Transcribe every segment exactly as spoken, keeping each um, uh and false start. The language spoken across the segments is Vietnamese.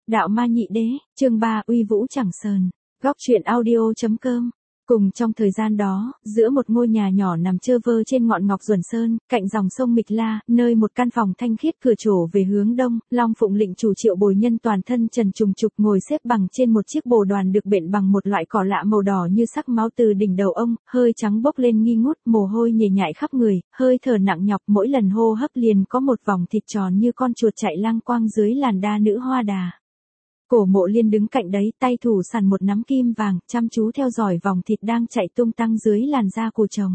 Đạo ma nhị đế, chương ba, uy vũ chẳng sờn. Góc truyện audio chấm com. Cùng trong thời gian đó, giữa một ngôi nhà nhỏ nằm trơ vơ trên ngọn ngọc Duẩn Sơn, cạnh dòng sông Mịch La, nơi một căn phòng thanh khiết cửa trổ về hướng đông, Long Phụng lĩnh chủ Triệu Bồi Nhân toàn thân trần trùng trục ngồi xếp bằng trên một chiếc bồ đoàn được bện bằng một loại cỏ lạ màu đỏ như sắc máu từ đỉnh đầu ông, hơi trắng bốc lên nghi ngút, mồ hôi nhễ nhại khắp người, hơi thở nặng nhọc, mỗi lần hô hấp liền có một vòng thịt tròn như con chuột chạy lang quang dưới làn đa nữ hoa đà. Cổ Mộ Liên đứng cạnh đấy, tay thủ sẵn một nắm kim vàng, chăm chú theo dõi vòng thịt đang chạy tung tăng dưới làn da của chồng.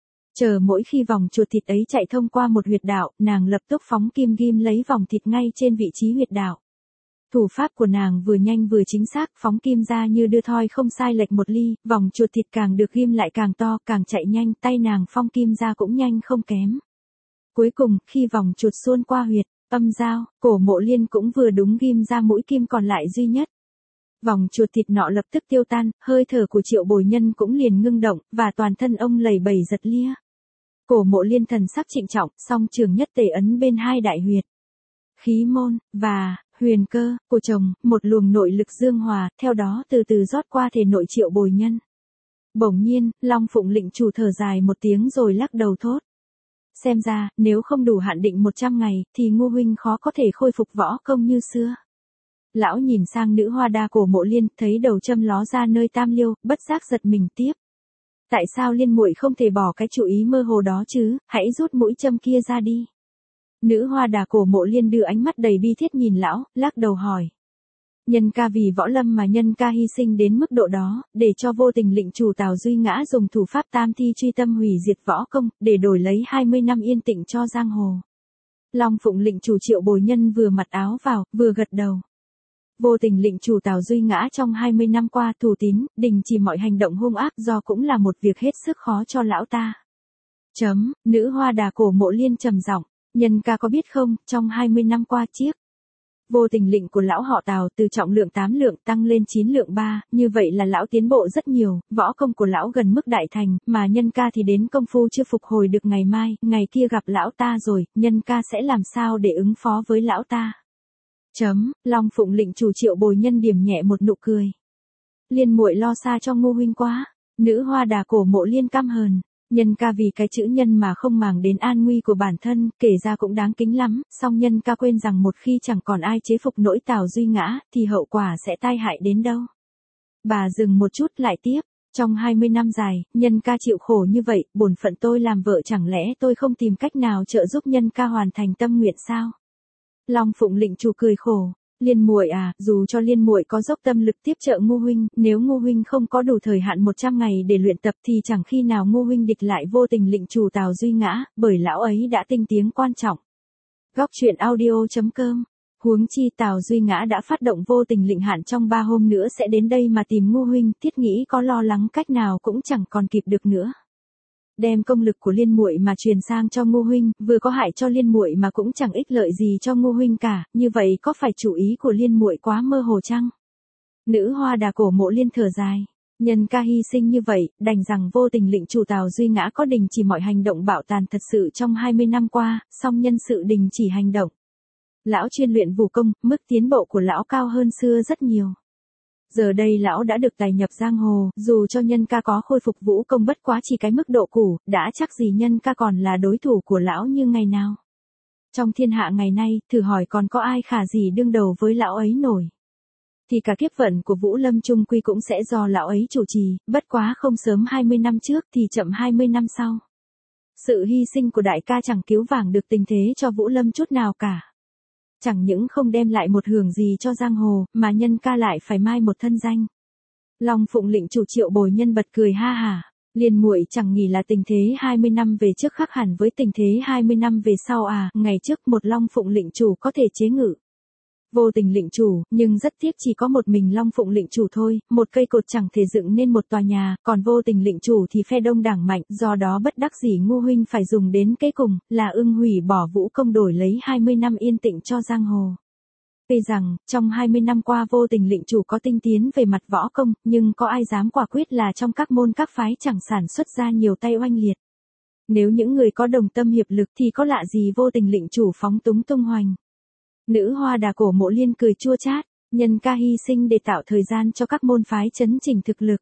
Chờ mỗi khi vòng chuột thịt ấy chạy thông qua một huyệt đạo, nàng lập tức phóng kim ghim lấy vòng thịt ngay trên vị trí huyệt đạo. Thủ pháp của nàng vừa nhanh vừa chính xác, phóng kim ra như đưa thoi không sai lệch một ly, vòng chuột thịt càng được ghim lại càng to, càng chạy nhanh, tay nàng phong kim ra cũng nhanh không kém. Cuối cùng, khi vòng chuột xuôn qua huyệt âm giao, Cổ Mộ Liên cũng vừa đúng ghim ra mũi kim còn lại duy nhất. Vòng chuột thịt nọ lập tức tiêu tan, hơi thở của Triệu Bồi Nhân cũng liền ngưng động, và toàn thân ông lầy bầy giật lia. Cổ Mộ Liên thần sắc trịnh trọng, song trường nhất tề ấn bên hai đại huyệt. Khí môn, và, huyền cơ, của chồng, một luồng nội lực dương hòa, theo đó từ từ rót qua thể nội Triệu Bồi Nhân. Bỗng nhiên, Long Phụng lĩnh chủ thở dài một tiếng rồi lắc đầu thốt. Xem ra, nếu không đủ hạn định một trăm ngày, thì Ngô huynh khó có thể khôi phục võ công như xưa. Lão nhìn sang nữ hoa đa Cổ Mộ Liên, thấy đầu châm ló ra nơi tam liêu, bất giác giật mình tiếp. Tại sao Liên muội không thể bỏ cái chủ ý mơ hồ đó chứ, hãy rút mũi châm kia ra đi. Nữ hoa đà Cổ Mộ Liên đưa ánh mắt đầy bi thiết nhìn lão, lắc đầu hỏi. Nhân ca vì võ lâm mà nhân ca hy sinh đến mức độ đó, để cho vô tình lĩnh chủ Tào Duy Ngã dùng thủ pháp tam thi truy tâm hủy diệt võ công, để đổi lấy hai mươi năm yên tĩnh cho giang hồ. Long Phụng lĩnh chủ Triệu Bồi Nhân vừa mặc áo vào, vừa gật đầu. Vô tình lĩnh chủ Tào Duy Ngã trong hai mươi năm qua thủ tín, đình chỉ mọi hành động hung ác do cũng là một việc hết sức khó cho lão ta. Chấm, nữ hoa đà Cổ Mộ Liên trầm giọng, nhân ca có biết không, trong hai mươi năm qua chiếc vô tình lĩnh của lão họ Tào từ trọng lượng tám lượng tăng lên chín lượng ba, như vậy là lão tiến bộ rất nhiều, võ công của lão gần mức đại thành, mà nhân ca thì đến công phu chưa phục hồi được ngày mai, ngày kia gặp lão ta rồi, nhân ca sẽ làm sao để ứng phó với lão ta. Chấm, Long Phụng lĩnh chủ Triệu Bồi Nhân điểm nhẹ một nụ cười. Liên muội lo xa cho Ngô huynh quá, nữ hoa đà Cổ Mộ Liên căm hờn. Nhân ca vì cái chữ nhân mà không màng đến an nguy của bản thân, kể ra cũng đáng kính lắm, song nhân ca quên rằng một khi chẳng còn ai chế phục nỗi Tào Duy Ngã, thì hậu quả sẽ tai hại đến đâu. Bà dừng một chút lại tiếp, trong hai mươi năm dài, nhân ca chịu khổ như vậy, bổn phận tôi làm vợ chẳng lẽ tôi không tìm cách nào trợ giúp nhân ca hoàn thành tâm nguyện sao? Long Phụng lĩnh chủ cười khổ. Liên muội à, dù cho Liên muội có dốc tâm lực tiếp trợ Ngô huynh, nếu Ngô huynh không có đủ thời hạn một trăm ngày để luyện tập thì chẳng khi nào Ngô huynh địch lại vô tình lĩnh chủ Tào Duy Ngã, bởi lão ấy đã tinh tiếng quan trọng. Góc truyện audio chấm com. Huống chi Tào Duy Ngã đã phát động vô tình lĩnh hạn trong ba hôm nữa sẽ đến đây mà tìm Ngô huynh, thiết nghĩ có lo lắng cách nào cũng chẳng còn kịp được nữa. Đem công lực của Liên muội mà truyền sang cho Ngô huynh, vừa có hại cho Liên muội mà cũng chẳng ích lợi gì cho Ngô huynh cả, như vậy có phải chủ ý của Liên muội quá mơ hồ chăng? Nữ hoa đà Cổ Mộ Liên thở dài, nhân ca hy sinh như vậy, đành rằng vô tình lĩnh chủ Tào Duy Ngã có đình chỉ mọi hành động bạo tàn thật sự trong hai mươi năm qua, song nhân sự đình chỉ hành động. Lão chuyên luyện vũ công, mức tiến bộ của lão cao hơn xưa rất nhiều. Giờ đây lão đã được tài nhập giang hồ, dù cho nhân ca có khôi phục vũ công bất quá chỉ cái mức độ cũ, đã chắc gì nhân ca còn là đối thủ của lão như ngày nào. Trong thiên hạ ngày nay, thử hỏi còn có ai khả gì đương đầu với lão ấy nổi. Thì cả kiếp vận của Vũ Lâm chung quy cũng sẽ do lão ấy chủ trì, bất quá không sớm hai mươi năm trước thì chậm hai mươi năm sau. Sự hy sinh của đại ca chẳng cứu vãn được tình thế cho Vũ Lâm chút nào cả. Chẳng những không đem lại một hưởng gì cho giang hồ, mà nhân ca lại phải mai một thân danh. Long Phụng lĩnh chủ Triệu Bồi Nhân bật cười ha hả, Liên muội chẳng nghĩ là tình thế hai mươi năm về trước khác hẳn với tình thế hai mươi năm về sau à, ngày trước một Long Phụng lĩnh chủ có thể chế ngự vô tình lĩnh chủ, nhưng rất tiếc chỉ có một mình Long Phụng lĩnh chủ thôi, một cây cột chẳng thể dựng nên một tòa nhà, còn vô tình lĩnh chủ thì phe đông đảng mạnh, do đó bất đắc dĩ Ngô huynh phải dùng đến cái cùng, là ưng hủy bỏ vũ công đổi lấy hai mươi năm yên tĩnh cho giang hồ. Tuy rằng, trong hai mươi năm qua vô tình lĩnh chủ có tinh tiến về mặt võ công, nhưng có ai dám quả quyết là trong các môn các phái chẳng sản xuất ra nhiều tay oanh liệt. Nếu những người có đồng tâm hiệp lực thì có lạ gì vô tình lĩnh chủ phóng túng tung hoành. Nữ hoa đà Cổ Mộ Liên cười chua chát, Nhân ca hy sinh để tạo thời gian cho các môn phái chấn chỉnh thực lực.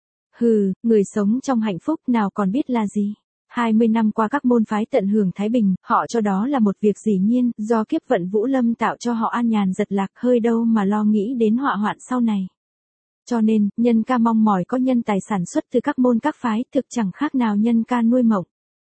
Hừ, người sống trong hạnh phúc nào còn biết là gì. hai mươi năm qua các môn phái tận hưởng thái bình, họ cho đó là một việc dĩ nhiên, do kiếp vận Vũ Lâm tạo cho họ an nhàn giật lạc, hơi đâu mà lo nghĩ đến họa hoạn sau này. Cho nên, nhân ca mong mỏi có nhân tài sản xuất từ các môn các phái, thực chẳng khác nào nhân ca nuôi mộng.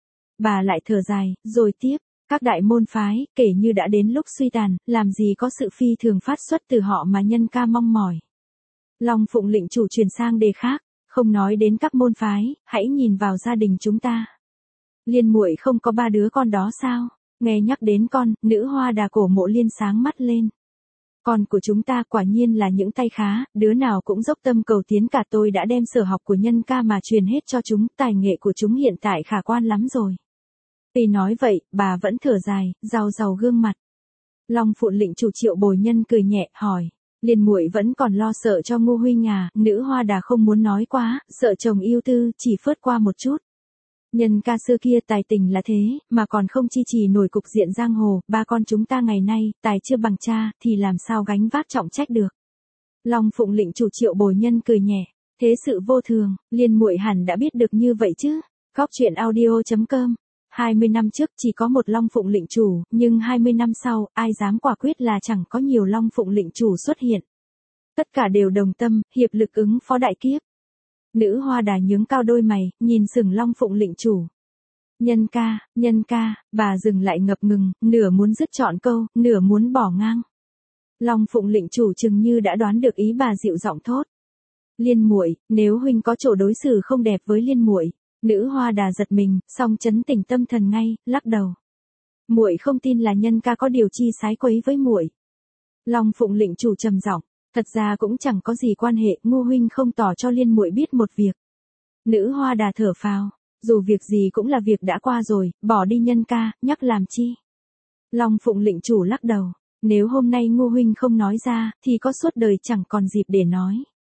Bà lại thở dài, rồi tiếp, các đại môn phái, kể như đã đến lúc suy tàn, làm gì có sự phi thường phát xuất từ họ mà nhân ca mong mỏi. Long Phụng lĩnh chủ truyền sang đề khác, không nói đến các môn phái, hãy nhìn vào gia đình chúng ta. Liên muội không có ba đứa con đó sao? Nghe nhắc đến con, nữ hoa đà cổ Mộ Liên sáng mắt lên. Con của chúng ta quả nhiên là những tay khá, đứa nào cũng dốc tâm cầu tiến, cả tôi đã đem sở học của nhân ca mà truyền hết cho chúng, tài nghệ của chúng hiện tại khả quan lắm rồi. Tuy nói vậy, bà vẫn thở dài, rau rau gương mặt. Long Phụng lĩnh chủ Triệu Bồi Nhân cười nhẹ, hỏi. Liên muội vẫn còn lo sợ cho Ngô huynh à? Nữ hoa đà không muốn nói quá, sợ chồng yêu tư, chỉ phớt qua một chút. Nhân ca xưa kia tài tình là thế, mà còn không chi trì nổi cục diện giang hồ, ba con chúng ta ngày nay, tài chưa bằng cha, thì làm sao gánh vác trọng trách được. Long Phụng lĩnh chủ Triệu Bồi Nhân cười nhẹ, thế sự vô thường, Liên muội hẳn đã biết được như vậy chứ. Góc truyện audio chấm com. hai mươi năm trước chỉ có một Long Phụng lĩnh chủ, nhưng hai mươi năm sau, ai dám quả quyết là chẳng có nhiều Long Phụng lĩnh chủ xuất hiện. Tất cả đều đồng tâm, hiệp lực ứng phó đại kiếp. Nữ hoa đà nhướng cao đôi mày, nhìn sừng Long Phụng lĩnh chủ. Nhân ca, nhân ca, bà dừng lại ngập ngừng, nửa muốn dứt trọn câu, nửa muốn bỏ ngang. Long Phụng lĩnh chủ chừng như đã đoán được ý bà, dịu giọng thốt. Liên muội, nếu huynh có chỗ đối xử không đẹp với Liên muội. Nữ hoa đà giật mình, song chấn tỉnh tâm thần ngay, lắc đầu. Muội không tin là nhân ca có điều chi sái quấy với muội. Long Phụng lĩnh chủ trầm giọng, thật ra cũng chẳng có gì quan hệ, Ngô huynh không tỏ cho Liên muội biết một việc. Nữ hoa đà thở phào, dù việc gì cũng là việc đã qua rồi, bỏ đi nhân ca, nhắc làm chi. Long Phụng lĩnh chủ lắc đầu, nếu hôm nay Ngô huynh không nói ra, thì có suốt đời chẳng còn dịp để nói.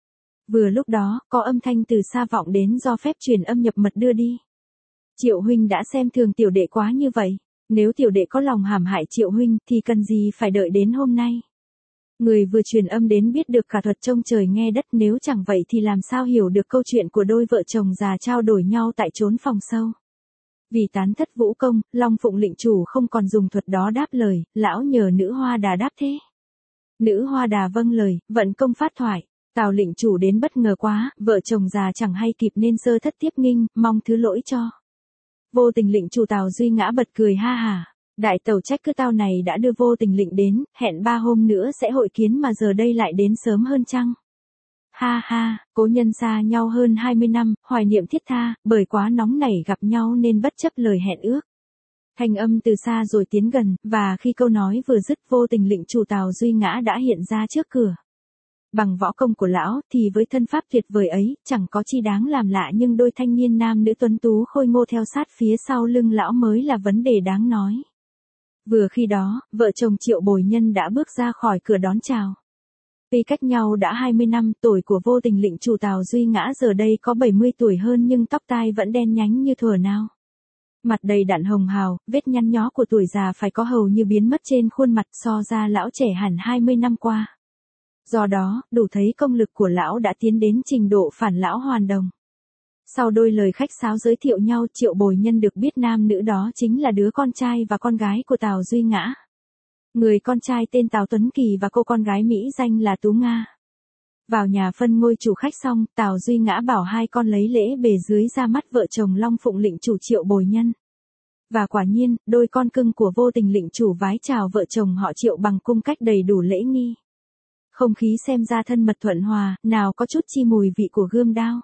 Vừa lúc đó, có âm thanh từ xa vọng đến do phép truyền âm nhập mật đưa đi. Triệu huynh đã xem thường tiểu đệ quá như vậy. Nếu tiểu đệ có lòng hãm hại Triệu huynh, thì cần gì phải đợi đến hôm nay. Người vừa truyền âm đến biết được cả thuật trông trời nghe đất, nếu chẳng vậy thì làm sao hiểu được câu chuyện của đôi vợ chồng già trao đổi nhau tại chốn phòng sâu. Vì tán thất vũ công, Long Phụng lĩnh chủ không còn dùng thuật đó đáp lời, lão nhờ nữ hoa đà đáp thế. Nữ hoa đà vâng lời, vận công phát thoại. Tào lĩnh chủ đến bất ngờ quá, vợ chồng già chẳng hay kịp nên sơ thất tiếp nghinh, mong thứ lỗi cho. Vô tình lĩnh chủ Tào Duy Ngã bật cười ha hả. Đại tẩu trách cứ tao này đã đưa vô tình lĩnh đến, hẹn ba hôm nữa sẽ hội kiến mà giờ đây lại đến sớm hơn chăng? Ha ha, cố nhân xa nhau hơn hai mươi năm, hoài niệm thiết tha, bởi quá nóng nảy gặp nhau nên bất chấp lời hẹn ước. Thanh âm từ xa rồi tiến gần, và khi câu nói vừa dứt, vô tình lĩnh chủ Tào Duy Ngã đã hiện ra trước cửa. Bằng võ công của lão, thì với thân pháp tuyệt vời ấy, chẳng có chi đáng làm lạ, nhưng đôi thanh niên nam nữ tuấn tú khôi ngô theo sát phía sau lưng lão mới là vấn đề đáng nói. Vừa khi đó, vợ chồng Triệu Bồi Nhân đã bước ra khỏi cửa đón chào. Tuy cách nhau đã hai mươi năm, tuổi của vô tình lĩnh chủ Tào Duy Ngã giờ đây có bảy mươi tuổi hơn, nhưng tóc tai vẫn đen nhánh như thuở nào. Mặt đầy đặn hồng hào, vết nhăn nhó của tuổi già phải có hầu như biến mất trên khuôn mặt, so ra lão trẻ hẳn hai mươi năm qua. Do đó, đủ thấy công lực của lão đã tiến đến trình độ phản lão hoàn đồng. Sau đôi lời khách sáo giới thiệu nhau, Triệu Bồi Nhân được biết nam nữ đó chính là đứa con trai và con gái của Tào Duy Ngã. Người con trai tên Tào Tuấn Kỳ và cô con gái Mỹ danh là Tú Nga. Vào nhà phân ngôi chủ khách xong, Tào Duy Ngã bảo hai con lấy lễ bề dưới ra mắt vợ chồng Long Phụng lĩnh chủ Triệu Bồi Nhân. Và quả nhiên, đôi con cưng của vô tình lĩnh chủ vái chào vợ chồng họ Triệu bằng cung cách đầy đủ lễ nghi. Không khí xem ra thân mật thuận hòa, nào có chút chi mùi vị của gươm đao.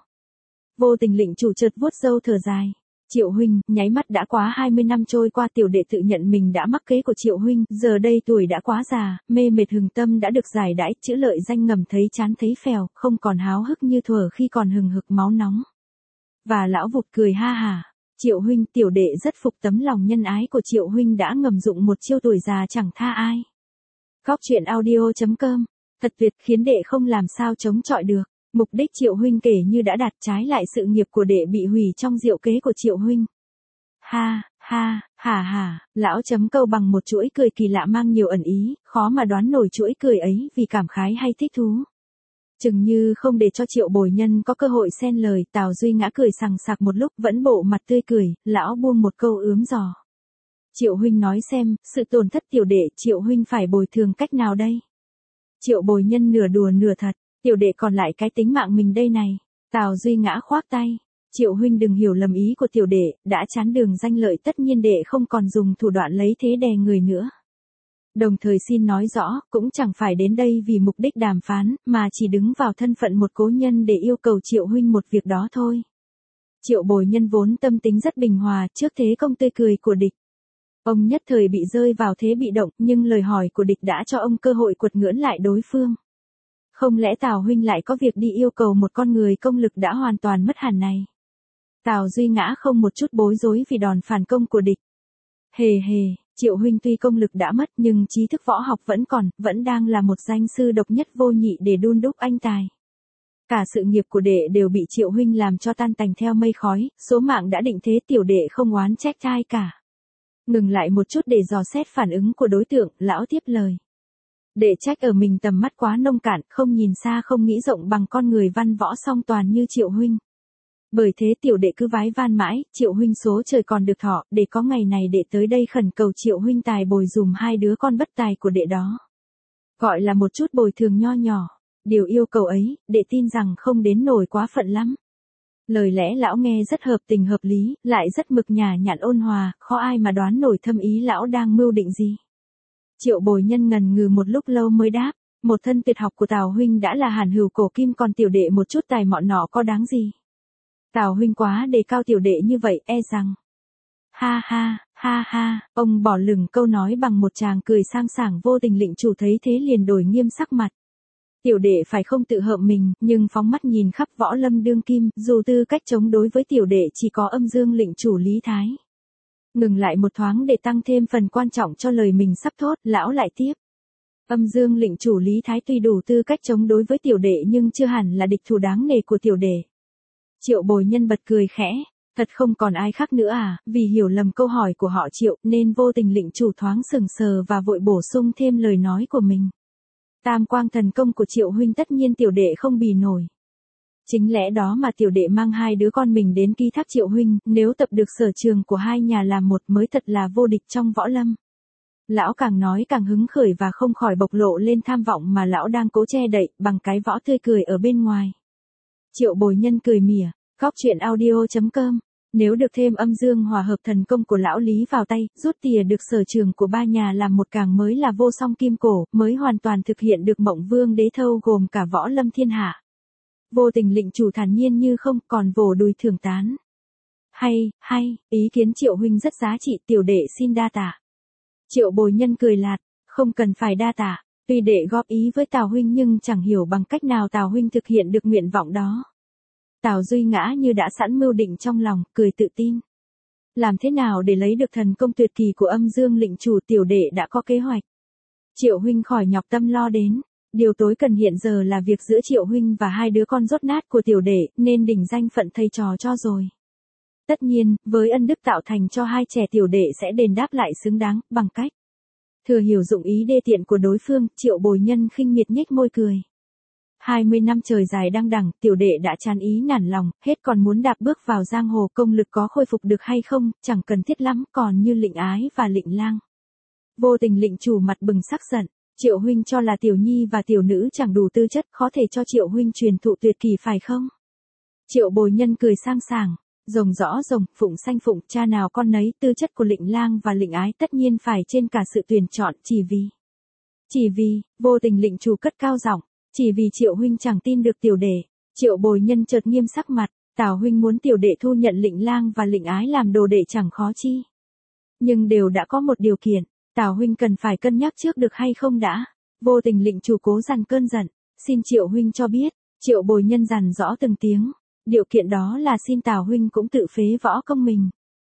Vô tình lĩnh chủ chợt vuốt râu thở dài. Triệu huynh, nháy mắt đã quá hai mươi năm trôi qua, tiểu đệ tự nhận mình đã mắc kế của Triệu huynh, giờ đây tuổi đã quá già, mê mệt hừng tâm đã được giải đãi, chữ lợi danh ngầm thấy chán thấy phèo, không còn háo hức như thuở khi còn hừng hực máu nóng. Và lão vụt cười ha hả. Triệu huynh, tiểu đệ rất phục tấm lòng nhân ái của Triệu huynh đã ngầm dụng một chiêu tuổi già chẳng tha ai. Góc truyện audio chấm com. Thật tuyệt, khiến đệ không làm sao chống chọi được. Mục đích Triệu huynh kể như đã đạt, trái lại sự nghiệp của đệ bị hủy trong diệu kế của Triệu huynh. Ha, ha. Ha, hà hà, lão chấm câu bằng một chuỗi cười kỳ lạ mang nhiều ẩn ý, khó mà đoán nổi chuỗi cười ấy vì cảm khái hay thích thú. Chừng như không để cho Triệu Bồi Nhân có cơ hội xen lời, Tào Duy Ngã cười sằng sặc một lúc vẫn bộ mặt tươi cười, lão buông một câu ướm giò. Triệu huynh nói xem, sự tổn thất tiểu đệ Triệu huynh phải bồi thường cách nào đây? Triệu Bồi Nhân nửa đùa nửa thật, tiểu đệ còn lại cái tính mạng mình đây này. Tào Duy Ngã khoác tay. Triệu huynh đừng hiểu lầm ý của tiểu đệ, đã chán đường danh lợi tất nhiên đệ không còn dùng thủ đoạn lấy thế đè người nữa. Đồng thời xin nói rõ, cũng chẳng phải đến đây vì mục đích đàm phán, mà chỉ đứng vào thân phận một cố nhân để yêu cầu Triệu huynh một việc đó thôi. Triệu Bồi Nhân vốn tâm tính rất bình hòa trước thế công tươi cười của địch. Ông nhất thời bị rơi vào thế bị động, nhưng lời hỏi của địch đã cho ông cơ hội quật ngưỡng lại đối phương. Không lẽ Tào huynh lại có việc đi yêu cầu một con người công lực đã hoàn toàn mất hẳn này? Tào Duy Ngã không một chút bối rối vì đòn phản công của địch. Hề hề, Triệu huynh tuy công lực đã mất nhưng trí thức võ học vẫn còn, vẫn đang là một danh sư độc nhất vô nhị để đun đúc anh tài. Cả sự nghiệp của đệ đều bị Triệu huynh làm cho tan tành theo mây khói, số mạng đã định thế tiểu đệ không oán trách ai cả. Ngừng lại một chút để dò xét phản ứng của đối tượng, lão tiếp lời. Đệ trách ở mình tầm mắt quá nông cạn, không nhìn xa không nghĩ rộng bằng con người văn võ song toàn như Triệu huynh. Bởi thế tiểu đệ cứ vái van mãi, Triệu huynh số trời còn được thọ, để có ngày này đệ tới đây khẩn cầu Triệu huynh tài bồi dùm hai đứa con bất tài của đệ đó. Gọi là một chút bồi thường nho nhỏ, điều yêu cầu ấy, đệ tin rằng không đến nổi quá phận lắm. Lời lẽ lão nghe rất hợp tình hợp lý, lại rất mực nhả nhặn ôn hòa, khó ai mà đoán nổi thâm ý lão đang mưu định gì. Triệu Bồi Nhân ngần ngừ một lúc lâu mới đáp, một thân tuyệt học của Tào huynh đã là hàn hữu cổ kim, còn tiểu đệ một chút tài mọn nọ có đáng gì. Tào huynh quá đề cao tiểu đệ như vậy, e rằng. Ha ha, ha ha, ông bỏ lửng câu nói bằng một tràng cười sang sảng. Vô Tình lĩnh chủ thấy thế liền đổi nghiêm sắc mặt. Tiểu đệ phải không tự hợm mình, nhưng phóng mắt nhìn khắp võ lâm đương kim, dù tư cách chống đối với tiểu đệ chỉ có Âm Dương lĩnh chủ Lý Thái. Ngừng lại một thoáng để tăng thêm phần quan trọng cho lời mình sắp thốt, lão lại tiếp. Âm Dương lĩnh chủ Lý Thái tuy đủ tư cách chống đối với tiểu đệ nhưng chưa hẳn là địch thủ đáng nể của tiểu đệ. Triệu Bồi Nhân bật cười khẽ, thật không còn ai khác nữa à, vì hiểu lầm câu hỏi của họ Triệu nên Vô Tình lĩnh chủ thoáng sừng sờ và vội bổ sung thêm lời nói của mình. Tam quang thần công của Triệu huynh tất nhiên tiểu đệ không bì nổi. Chính lẽ đó mà tiểu đệ mang hai đứa con mình đến ký thác Triệu huynh, nếu tập được sở trường của hai nhà làm một mới thật là vô địch trong võ lâm. Lão càng nói càng hứng khởi và không khỏi bộc lộ lên tham vọng mà lão đang cố che đậy bằng cái võ tươi cười ở bên ngoài. Triệu Bồi Nhân cười mỉa, góc truyện audio chấm com. Nếu được thêm Âm Dương hòa hợp thần công của lão Lý vào tay, rút tỉa được sở trường của ba nhà làm một càng mới là vô song kim cổ, mới hoàn toàn thực hiện được mộng vương đế thâu gồm cả võ lâm thiên hạ. Vô Tình lĩnh chủ thản nhiên như không, còn vồ đùi thưởng tán. Hay, hay, ý kiến Triệu huynh rất giá trị, tiểu đệ xin đa tạ. Triệu Bồi Nhân cười lạt, không cần phải đa tạ, tuy đệ góp ý với Tào huynh nhưng chẳng hiểu bằng cách nào Tào huynh thực hiện được nguyện vọng đó. Tào Duy Ngã như đã sẵn mưu định trong lòng, cười tự tin. Làm thế nào để lấy được thần công tuyệt kỳ của Âm Dương lĩnh chủ, tiểu đệ đã có kế hoạch. Triệu huynh khỏi nhọc tâm lo đến, điều tối cần hiện giờ là việc giữa Triệu huynh và hai đứa con rốt nát của tiểu đệ, nên đỉnh danh phận thầy trò cho rồi. Tất nhiên, với ân đức tạo thành cho hai trẻ tiểu đệ sẽ đền đáp lại xứng đáng, bằng cách thừa hiểu dụng ý đê tiện của đối phương. Triệu Bồi Nhân khinh miệt nhếch môi cười. Hai mươi năm trời dài đăng đẳng, tiểu đệ đã chán ý nản lòng, hết còn muốn đạp bước vào giang hồ, công lực có khôi phục được hay không, chẳng cần thiết lắm, còn như Lĩnh Ái và Lĩnh Lang. Vô Tình lĩnh chủ mặt bừng sắc giận, Triệu huynh cho là tiểu nhi và tiểu nữ chẳng đủ tư chất, có thể cho Triệu huynh truyền thụ tuyệt kỳ phải không? Triệu Bồi Nhân cười sang sảng, rồng rõ rồng, phụng xanh phụng, cha nào con nấy, tư chất của Lĩnh Lang và Lĩnh Ái tất nhiên phải trên cả sự tuyển chọn, chỉ vì. Chỉ vì, Vô Tình lĩnh chủ cất cao giọng. Chỉ vì Triệu huynh chẳng tin được tiểu đệ. Triệu Bồi Nhân chợt nghiêm sắc mặt, Tào huynh muốn tiểu đệ thu nhận Lĩnh Lang và Lĩnh Ái làm đồ đệ chẳng khó chi. Nhưng đều đã có một điều kiện, Tào huynh cần phải cân nhắc trước được hay không đã. Vô Tình lĩnh chủ cố dằn cơn giận, xin Triệu huynh cho biết. Triệu Bồi Nhân dằn rõ từng tiếng, điều kiện đó là xin Tào huynh cũng tự phế võ công mình.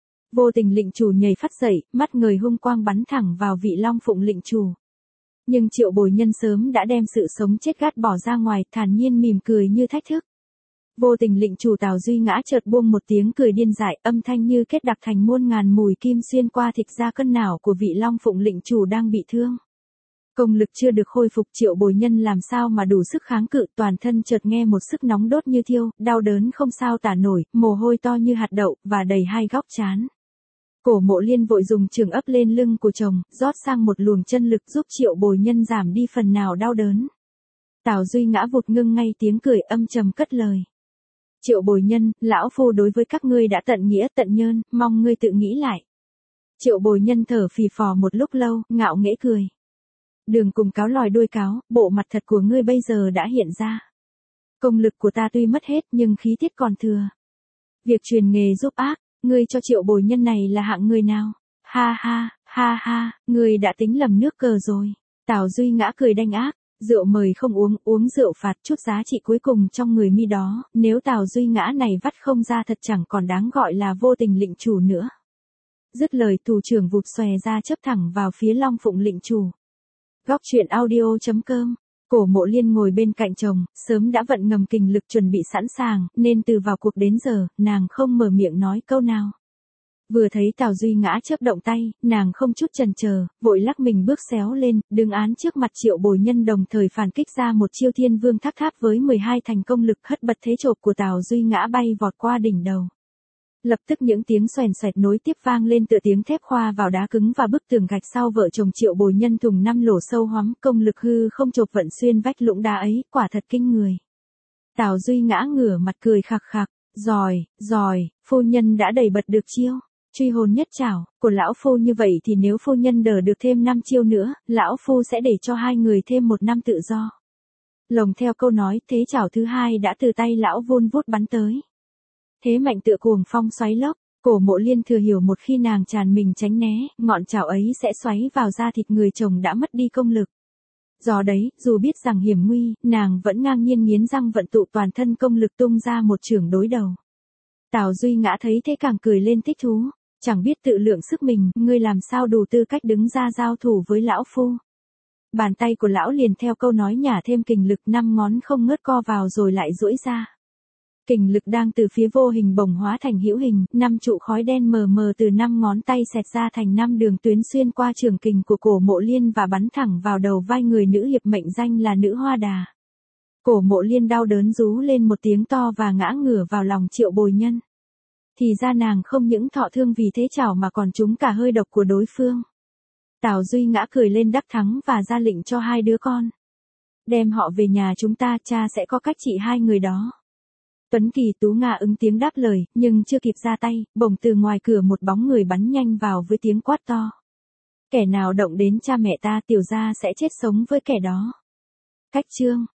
Vô Tình lĩnh chủ nhảy phát dậy, mắt ngời hung quang bắn thẳng vào vị Long Phụng lĩnh chủ. Nhưng Triệu Bồi Nhân sớm đã đem sự sống chết gắt bỏ ra ngoài, thản nhiên mỉm cười như thách thức. Vô tình lệnh chủ Tào Duy Ngã chợt buông một tiếng cười điên dại, âm thanh như kết đặc thành muôn ngàn mùi kim xuyên qua thịt da cân não của vị Long Phụng lệnh chủ đang bị thương. Công lực chưa được khôi phục, Triệu Bồi Nhân làm sao mà đủ sức kháng cự, toàn thân chợt nghe một sức nóng đốt như thiêu, đau đớn không sao tả nổi, mồ hôi to như hạt đậu, và đầy hai góc trán. Cổ Mộ Liên vội dùng chưởng ấp lên lưng của chồng, rót sang một luồng chân lực giúp Triệu Bồi Nhân giảm đi phần nào đau đớn. Tào Duy Ngã vụt ngưng ngay tiếng cười âm trầm cất lời. Triệu Bồi Nhân, lão phu đối với các ngươi đã tận nghĩa tận nhơn, mong ngươi tự nghĩ lại. Triệu Bồi Nhân thở phì phò một lúc lâu, ngạo nghễ cười. Đường cùng cáo lòi đuôi cáo, bộ mặt thật của ngươi bây giờ đã hiện ra. Công lực của ta tuy mất hết nhưng khí tiết còn thừa. Việc truyền nghề giúp ác, ngươi cho Triệu Bồi Nhân này là hạng người nào? Ha ha, ha ha, ngươi đã tính lầm nước cờ rồi. Tào Duy Ngã cười đanh ác, rượu mời không uống, uống rượu phạt, chút giá trị cuối cùng trong người mi đó, nếu Tào Duy Ngã này vắt không ra thật chẳng còn đáng gọi là vô tình lệnh chủ nữa. Dứt lời thủ trưởng vụt xòe ra chớp thẳng vào phía Long Phụng lệnh chủ. Góc truyện audio chấm com. Cổ Mộ Liên ngồi bên cạnh chồng, sớm đã vận ngầm kình lực chuẩn bị sẵn sàng, nên từ vào cuộc đến giờ, nàng không mở miệng nói câu nào. Vừa thấy Tào Duy Ngã chớp động tay, nàng không chút chần chờ, vội lắc mình bước xéo lên, đứng án trước mặt Triệu Bồi Nhân đồng thời phản kích ra một chiêu Thiên Vương Thác Tháp với mười hai thành công lực, hất bật thế chộp của Tào Duy Ngã bay vọt qua đỉnh đầu. Lập tức những tiếng xoèn xoẹt nối tiếp vang lên tựa tiếng thép khoa vào đá cứng và bức tường gạch sau vợ chồng Triệu Bồi Nhân thùng năm lỗ sâu hoắm, công lực hư không chộp vận xuyên vách lũng đá ấy, quả thật kinh người. Tào Duy Ngã ngửa mặt cười khạc khạc, giỏi, giỏi, phu nhân đã đẩy bật được chiêu. Truy hồn nhất trảo, của lão phu như vậy thì nếu phu nhân đỡ được thêm năm chiêu nữa, lão phu sẽ để cho hai người thêm một năm tự do. Lồng theo câu nói, thế trảo thứ hai đã từ tay lão vun vút bắn tới. Thế mạnh tựa cuồng phong xoáy lốc, Cổ Mộ Liên thừa hiểu một khi nàng tràn mình tránh né, ngọn trảo ấy sẽ xoáy vào da thịt người chồng đã mất đi công lực. Do đấy, dù biết rằng hiểm nguy, nàng vẫn ngang nhiên nghiến răng vận tụ toàn thân công lực tung ra một chưởng đối đầu. Tào Duy Ngã thấy thế càng cười lên thích thú. Chẳng biết tự lượng sức mình, ngươi làm sao đủ tư cách đứng ra giao thủ với lão phu. Bàn tay của lão liền theo câu nói nhả thêm kình lực, năm ngón không ngớt co vào rồi lại duỗi ra. Kình lực đang từ phía vô hình bổng hóa thành hữu hình, năm trụ khói đen mờ mờ từ năm ngón tay xẹt ra thành năm đường tuyến xuyên qua trường kình của Cổ Mộ Liên và bắn thẳng vào đầu vai người nữ hiệp mệnh danh là Nữ Hoa Đà. Cổ Mộ Liên đau đớn rú lên một tiếng to và ngã ngửa vào lòng Triệu Bồi Nhân. Thì ra nàng không những thọ thương vì thế chảo mà còn trúng cả hơi độc của đối phương. Tào Duy Ngã cười lên đắc thắng và ra lệnh cho hai đứa con. Đem họ về nhà chúng ta, cha sẽ có cách trị hai người đó. Tuấn Kỳ Tú Nga ứng tiếng đáp lời, nhưng chưa kịp ra tay, bỗng từ ngoài cửa một bóng người bắn nhanh vào với tiếng quát to. Kẻ nào động đến cha mẹ ta, tiểu gia sẽ chết sống với kẻ đó. Cách chương